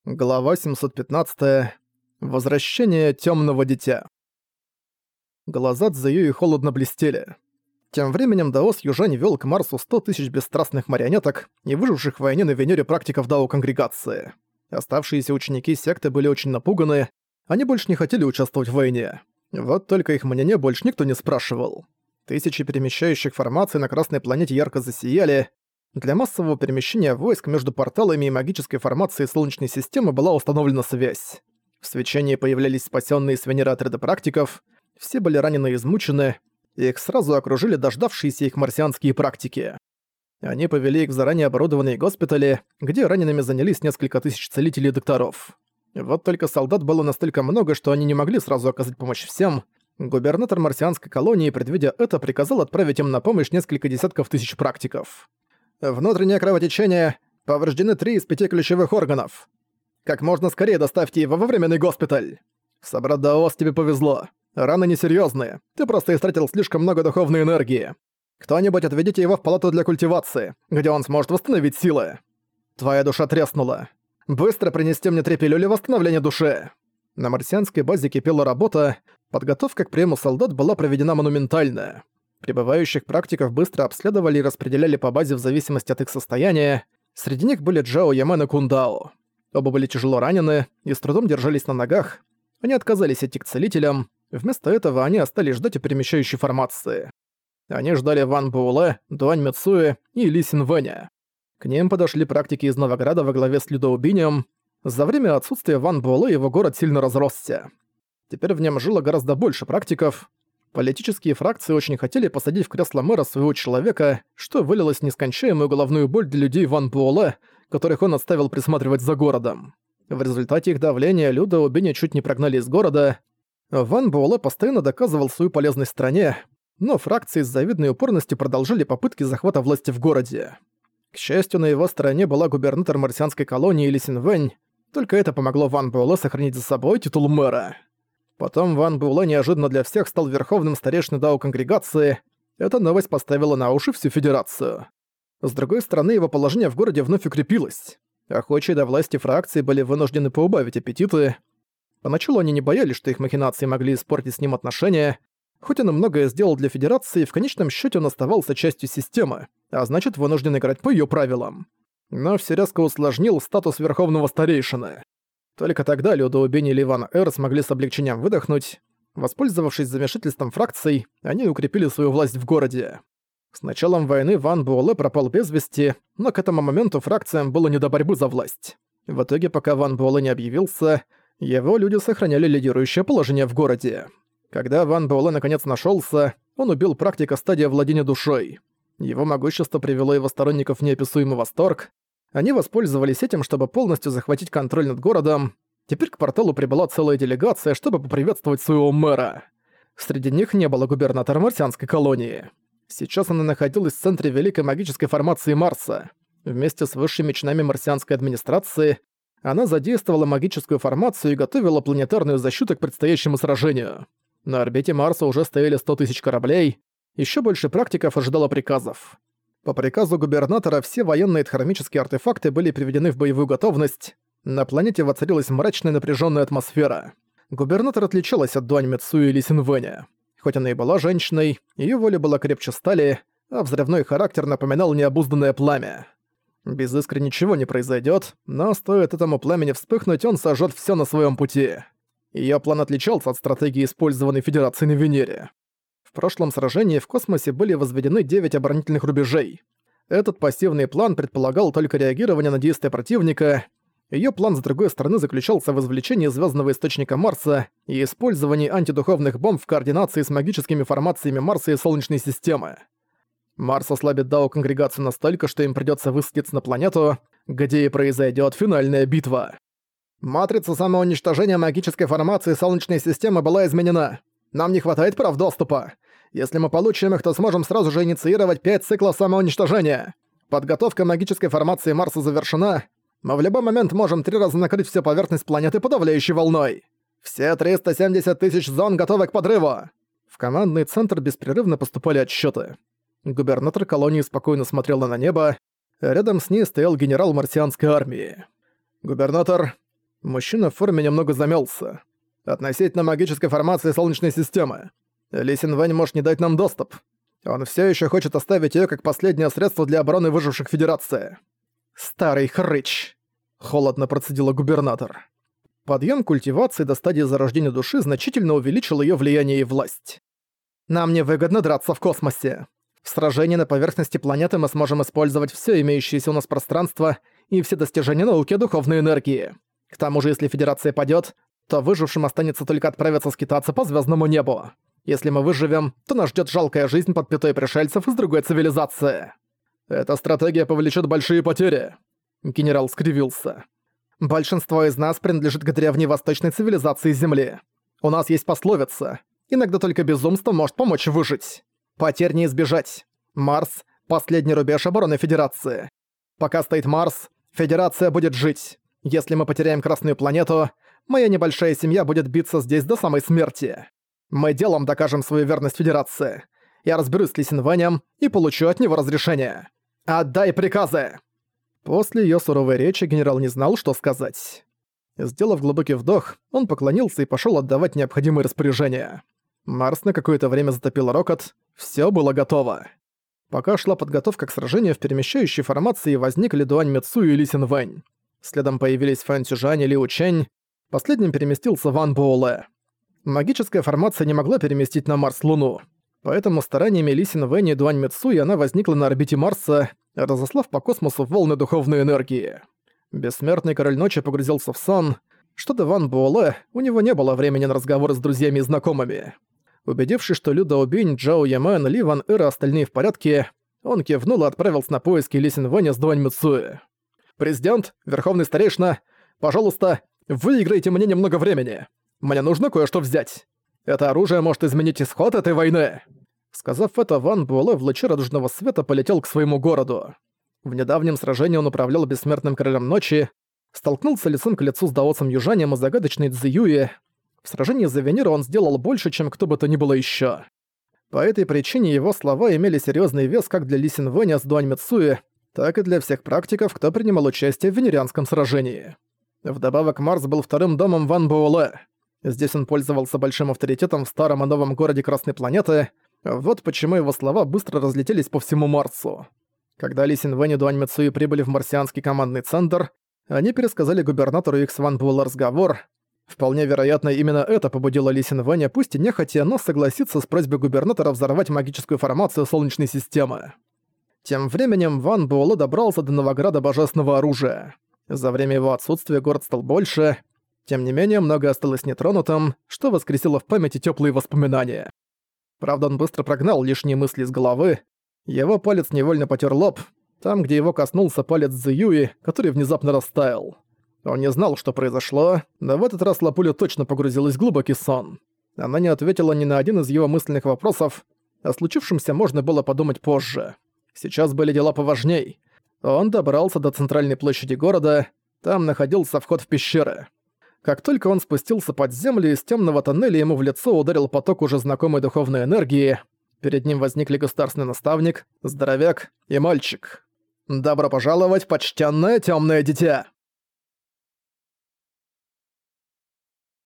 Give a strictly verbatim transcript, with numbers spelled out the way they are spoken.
Глава семьсот пятнадцать. Возвращение Тёмного Дитя. Глаза Цзэюи холодно блестели. Тем временем Даос Южань вёл к Марсу сто тысяч бесстрастных марионеток и выживших в войне на Венере практиков Дао-конгрегации. Оставшиеся ученики секты были очень напуганы, они больше не хотели участвовать в войне. Вот только их мнение больше никто не спрашивал. Тысячи перемещающих формаций на Красной планете ярко засияли. Для массового перемещения войск между порталами и магической формацией Солнечной системы была установлена связь. В свечении появлялись спасенные с Венеры отряды практиков, все были ранены и измучены, и их сразу окружили дождавшиеся их марсианские практики. Они повели их в заранее оборудованные госпитали, где ранеными занялись несколько тысяч целителей и докторов. Вот только солдат было настолько много, что они не могли сразу оказать помощь всем. Губернатор марсианской колонии, предвидя это, приказал отправить им на помощь несколько десятков тысяч практиков. Внутреннее кровотечение. Повреждены три из пяти ключевых органов. Как можно скорее доставьте его во временный госпиталь. Собрат Даос, тебе повезло. Раны несерьёзные. Ты просто истратил слишком много духовной энергии. Кто-нибудь отведите его в палату для культивации, где он сможет восстановить силы. Твоя душа треснула. Быстро принести мне три пилюли восстановления души. На марсианской базе кипела работа. Подготовка к приему солдат была проведена монументальная. Прибывающих практиков быстро обследовали и распределяли по базе в зависимости от их состояния. Среди них были Джао Ямен и Кундао. Оба были тяжело ранены и с трудом держались на ногах. Они отказались идти к целителям. Вместо этого они остались ждать у перемещающей формации. Они ждали Ван Буэлэ, Дуань Мицуэ и Ли Синвэня. К ним подошли практики из Новограда во главе с Людоубинем. За время отсутствия Ван Буэлэ его город сильно разросся. Теперь в нем жило гораздо больше практиков. Политические фракции очень хотели посадить в кресло мэра своего человека, что вылилось в нескончаемую головную боль для людей Ван Буэлэ, которых он оставил присматривать за городом. В результате их давления Люда Убиня чуть не прогнали из города. Ван Буэлэ постоянно доказывал свою полезность стране, но фракции с завидной упорностью продолжили попытки захвата власти в городе. К счастью, на его стороне была губернатор марсианской колонии Ли Синвэнь, только это помогло Ван Буэлэ сохранить за собой титул мэра. Потом Ван Буэлэ неожиданно для всех стал верховным старейшиной Дао-конгрегации. Эта новость поставила на уши всю Федерацию. С другой стороны, его положение в городе вновь укрепилось. Охочие до власти фракции были вынуждены поубавить аппетиты. Поначалу они не боялись, что их махинации могли испортить с ним отношения. Хоть он и многое сделал для Федерации, в конечном счете он оставался частью системы, а значит вынужден играть по ее правилам. Но все резко усложнил статус верховного старейшины. Только тогда Людоубинь и Ливан Эр смогли с облегчением выдохнуть. Воспользовавшись замешательством фракций, они укрепили свою власть в городе. С началом войны Ван Буэлэ пропал без вести, но к этому моменту фракциям было не до борьбы за власть. В итоге, пока Ван Буэлэ не объявился, его люди сохраняли лидирующее положение в городе. Когда Ван Буэлэ наконец нашёлся, он убил практика стадия владения душой. Его могущество привело его сторонников в неописуемый восторг. Они воспользовались этим, чтобы полностью захватить контроль над городом. Теперь к порталу прибыла целая делегация, чтобы поприветствовать своего мэра. Среди них не было губернатора марсианской колонии. Сейчас она находилась в центре великой магической формации Марса. Вместе с высшими чинами марсианской администрации она задействовала магическую формацию и готовила планетарную защиту к предстоящему сражению. На орбите Марса уже стояли сто тысяч кораблей. Еще больше практиков ожидало приказов. По приказу губернатора все военные дхармические артефакты были приведены в боевую готовность. На планете воцарилась мрачная напряженная атмосфера. Губернатор отличалась от Дуань Мицуэ и Ли Синвэня. Хоть она и была женщиной, ее воля была крепче стали, а взрывной характер напоминал необузданное пламя. Без искры ничего не произойдет, но стоит этому пламени вспыхнуть, он сожжет все на своем пути. Ее план отличался от стратегии, использованной Федерацией на Венере. В прошлом сражении в космосе были возведены девять оборонительных рубежей. Этот пассивный план предполагал только реагирование на действия противника. Её план, с другой стороны, заключался в извлечении звёздного источника Марса и использовании антидуховных бомб в координации с магическими формациями Марса и Солнечной системы. Марс ослабит Дао-конгрегацию настолько, что им придётся высадиться на планету, где и произойдёт финальная битва. Матрица самоуничтожения магической формации Солнечной системы была изменена. Нам не хватает прав доступа. Если мы получим их, то сможем сразу же инициировать пять циклов самоуничтожения. Подготовка магической формации Марса завершена. Мы в любой момент можем три раза накрыть всю поверхность планеты подавляющей волной. Все триста семьдесят тысяч зон готовы к подрыву. В командный центр беспрерывно поступали отчёты. Губернатор колонии спокойно смотрела на небо. Рядом с ней стоял генерал марсианской армии. «Губернатор, Мужчина в форме немного замялся. «Относительно магической формации Солнечной системы. Ли Синвэнь может не дать нам доступ. Он все еще хочет оставить ее как последнее средство для обороны выживших Федерации». «Старый хрыч!» — холодно процедила губернатор. Подъем культивации до стадии зарождения души значительно увеличил ее влияние и власть. «Нам невыгодно драться в космосе. В сражении на поверхности планеты мы сможем использовать все имеющееся у нас пространство и все достижения науки и духовной энергии. К тому же, если Федерация падёт, то выжившим останется только отправиться скитаться по звездному небу. Если мы выживем, то нас ждет жалкая жизнь под пятой пришельцев из другой цивилизации. Эта стратегия повлечет большие потери». Генерал скривился. «Большинство из нас принадлежит к древней восточной цивилизации Земли. У нас есть пословица: иногда только безумство может помочь выжить. Потерь не избежать. Марс — последний рубеж обороны Федерации. Пока стоит Марс, Федерация будет жить. Если мы потеряем Красную планету, моя небольшая семья будет биться здесь до самой смерти. Мы делом докажем свою верность Федерации. Я разберусь с Ли Синвэнем и получу от него разрешение. Отдай приказы!» После её суровой речи генерал не знал, что сказать. Сделав глубокий вдох, он поклонился и пошёл отдавать необходимые распоряжения. Марс на какое-то время затопил рокот, всё было готово. Пока шла подготовка к сражению, в перемещающей формации возникли Дуань Мицую и Ли Синвэнь. Следом появились Фэн Цюжань и Ли Учень. Последним переместился Ван Буэлэ. Магическая формация не могла переместить на Марс Луну, поэтому стараниями Ли Синвэнь и Дуань Мицуи она возникла на орбите Марса, разослав по космосу волны духовной энергии. Бессмертный Король Ночи погрузился в сон. Что до Ван Буэлэ, у него не было времени на разговоры с друзьями и знакомыми. Убедившись, что Лю Даобинь, Джао Ямен, Ли Ван Эр и остальные в порядке, он кивнул и отправился на поиски Ли Синвэня с Дуань Мицуи. «Президент, Верховный Старейшина, пожалуйста, выиграйте мне немного времени. Мне нужно кое-что взять. Это оружие может изменить исход этой войны». Сказав это, Ван Буэлэ в луче радужного света полетел к своему городу. В недавнем сражении он управлял Бессмертным Королем Ночи, столкнулся лицом к лицу с даоцем Южанем и загадочной Цзиюи. В сражении за Венеру он сделал больше, чем кто бы то ни было ещё. По этой причине его слова имели серьёзный вес как для Ли Синвэня с Дуань Мицуи, так и для всех практиков, кто принимал участие в венерианском сражении. Вдобавок, Марс был вторым домом Ван Буэлэ. Здесь он пользовался большим авторитетом в старом и новом городе Красной планеты. Вот почему его слова быстро разлетелись по всему Марсу. Когда Ли Синвэнь и Дуань Мицуи прибыли в марсианский командный центр, они пересказали губернатору их с Ван Буэлэ разговор. Вполне вероятно, именно это побудило Ли Синвэня, пусть и нехотя, но согласиться с просьбой губернатора взорвать магическую формацию Солнечной системы. Тем временем Ван Буэлэ добрался до Новограда Божественного Оружия. За время его отсутствия город стал больше. Тем не менее, многое осталось нетронутым, что воскресило в памяти тёплые воспоминания. Правда, он быстро прогнал лишние мысли из головы. Его палец невольно потёр лоб, там, где его коснулся палец Цзиюи, который внезапно растаял. Он не знал, что произошло, но в этот раз Лапуля точно погрузилась в глубокий сон. Она не ответила ни на один из его мысленных вопросов, о случившемся можно было подумать позже. Сейчас были дела поважней. Он добрался до центральной площади города, там находился вход в пещеры. Как только он спустился под землю, из темного тоннеля ему в лицо ударил поток уже знакомой духовной энергии. Перед ним возникли государственный наставник, здоровяк и мальчик. «Добро пожаловать, почтенное темное дитя!»